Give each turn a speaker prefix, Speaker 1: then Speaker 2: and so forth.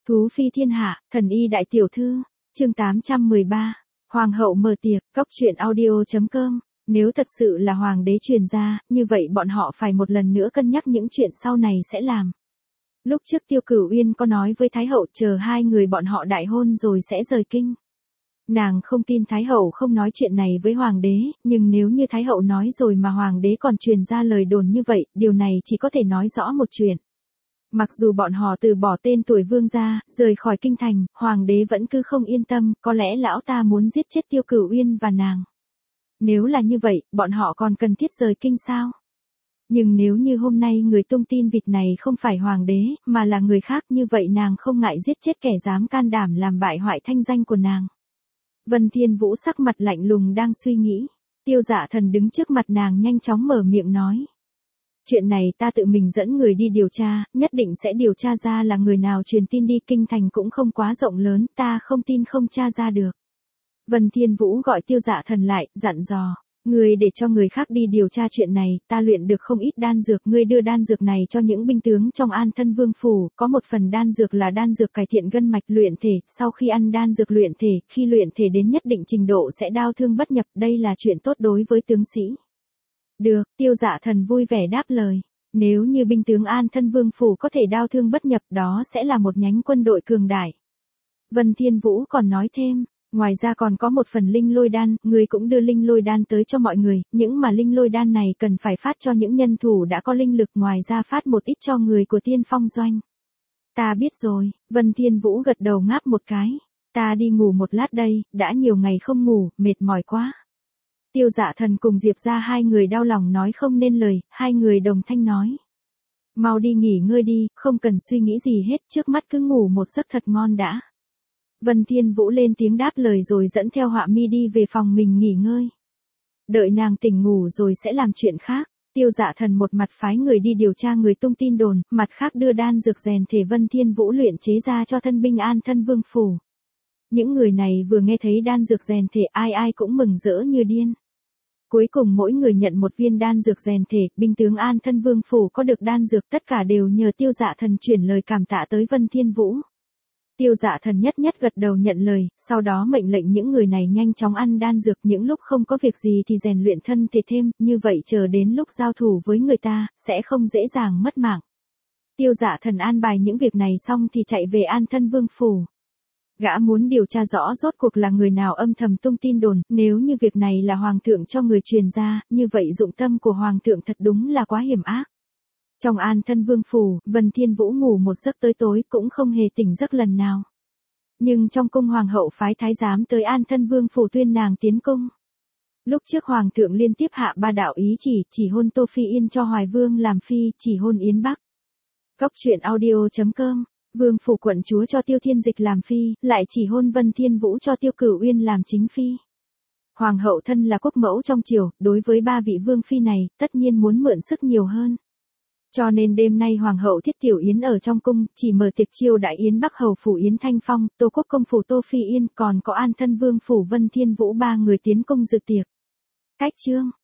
Speaker 1: Thú phi thiên hạ, thần y đại tiểu thư, chương 813, Hoàng hậu mở tiệc, cóc truyện audio.com. Nếu thật sự là hoàng đế truyền ra, như vậy bọn họ phải một lần nữa cân nhắc những chuyện sau này sẽ làm. Lúc trước Tiêu Cửu Uyên có nói với Thái hậu chờ hai người bọn họ đại hôn rồi sẽ rời kinh. Nàng không tin Thái hậu không nói chuyện này với hoàng đế, nhưng nếu như Thái hậu nói rồi mà hoàng đế còn truyền ra lời đồn như vậy, điều này chỉ có thể nói rõ một chuyện. Mặc dù bọn họ từ bỏ tên tuổi vương gia, rời khỏi kinh thành, hoàng đế vẫn cứ không yên tâm, có lẽ lão ta muốn giết chết Tiêu Cửu Uyên và nàng. Nếu là như vậy, bọn họ còn cần thiết rời kinh sao? Nhưng nếu như hôm nay người tung tin vịt này không phải hoàng đế, mà là người khác, như vậy nàng không ngại giết chết kẻ dám can đảm làm bại hoại thanh danh của nàng. Vân Thiên Vũ sắc mặt lạnh lùng đang suy nghĩ. Tiêu Dạ Thần đứng trước mặt nàng nhanh chóng mở miệng nói. Chuyện này ta tự mình dẫn người đi điều tra, nhất định sẽ điều tra ra là người nào truyền tin đi, kinh thành cũng không quá rộng lớn, ta không tin không tra ra được. Vân Thiên Vũ gọi Tiêu Dạ Thần lại, dặn dò. Ngươi để cho người khác đi điều tra chuyện này, ta luyện được không ít đan dược, ngươi đưa đan dược này cho những binh tướng trong An Thân Vương phủ, có một phần đan dược là đan dược cải thiện gân mạch luyện thể, sau khi ăn đan dược luyện thể, khi luyện thể đến nhất định trình độ sẽ đao thương bất nhập, đây là chuyện tốt đối với tướng sĩ. Được, Tiêu Dạ Thần vui vẻ đáp lời. Nếu như binh tướng An Thân Vương phủ có thể đao thương bất nhập, đó sẽ là một nhánh quân đội cường đại. Vân Thiên Vũ còn nói thêm. Ngoài ra còn có một phần linh lôi đan, người cũng đưa linh lôi đan tới cho mọi người, những mà linh lôi đan này cần phải phát cho những nhân thủ đã có linh lực, ngoài ra phát một ít cho người của Tiên Phong doanh. Ta biết rồi, Vân Thiên Vũ gật đầu ngáp một cái. Ta đi ngủ một lát đây, đã nhiều ngày không ngủ, mệt mỏi quá. Tiêu Dạ Thần cùng Diệp ra hai người đau lòng nói không nên lời, hai người đồng thanh nói. Mau đi nghỉ ngơi đi, không cần suy nghĩ gì hết, trước mắt cứ ngủ một giấc thật ngon đã. Vân Thiên Vũ lên tiếng đáp lời rồi dẫn theo Họa Mi đi về phòng mình nghỉ ngơi. Đợi nàng tỉnh ngủ rồi sẽ làm chuyện khác. Tiêu Dạ Thần một mặt phái người đi điều tra người tung tin đồn, mặt khác đưa đan dược rèn thể Vân Thiên Vũ luyện chế ra cho thân binh An Thân Vương phủ. Những người này vừa nghe thấy đan dược rèn thể, ai ai cũng mừng rỡ như điên. Cuối cùng mỗi người nhận một viên đan dược rèn thể, binh tướng An Thân Vương phủ có được đan dược, tất cả đều nhờ Tiêu Dạ Thần chuyển lời cảm tạ tới Vân Thiên Vũ. Tiêu Dạ Thần nhất nhất gật đầu nhận lời, sau đó mệnh lệnh những người này nhanh chóng ăn đan dược, những lúc không có việc gì thì rèn luyện thân thể thêm, như vậy chờ đến lúc giao thủ với người ta, sẽ không dễ dàng mất mạng. Tiêu Dạ Thần an bài những việc này xong thì chạy về An Thân Vương phủ. Gã muốn điều tra rõ rốt cuộc là người nào âm thầm tung tin đồn, nếu như việc này là hoàng thượng cho người truyền ra, như vậy dụng tâm của hoàng thượng thật đúng là quá hiểm ác. Trong An Thân Vương phủ, Vân Thiên Vũ ngủ một giấc tới tối cũng không hề tỉnh giấc lần nào. Nhưng trong cung hoàng hậu phái thái giám tới An Thân Vương phủ tuyên nàng tiến cung. Lúc trước hoàng thượng liên tiếp hạ ba đạo ý chỉ hôn Tô Phi Yên cho Hoài Vương làm phi, chỉ hôn Yến Bắc. Cóc truyện audio.com. Vương phủ quận chúa cho Tiêu Thiên Dịch làm phi, lại chỉ hôn Vân Thiên Vũ cho Tiêu Cửu Uyên làm chính phi. Hoàng hậu thân là quốc mẫu trong triều, đối với ba vị vương phi này, tất nhiên muốn mượn sức nhiều hơn. Cho nên đêm nay hoàng hậu thiết tiểu yến ở trong cung, chỉ mở tiệc chiêu đại Yến Bắc hầu phủ Yến Thanh Phong, Tô Quốc công phủ Tô Phi Yên, còn có An Thân Vương phủ Vân Thiên Vũ ba người tiến cung dự tiệc. Cách chương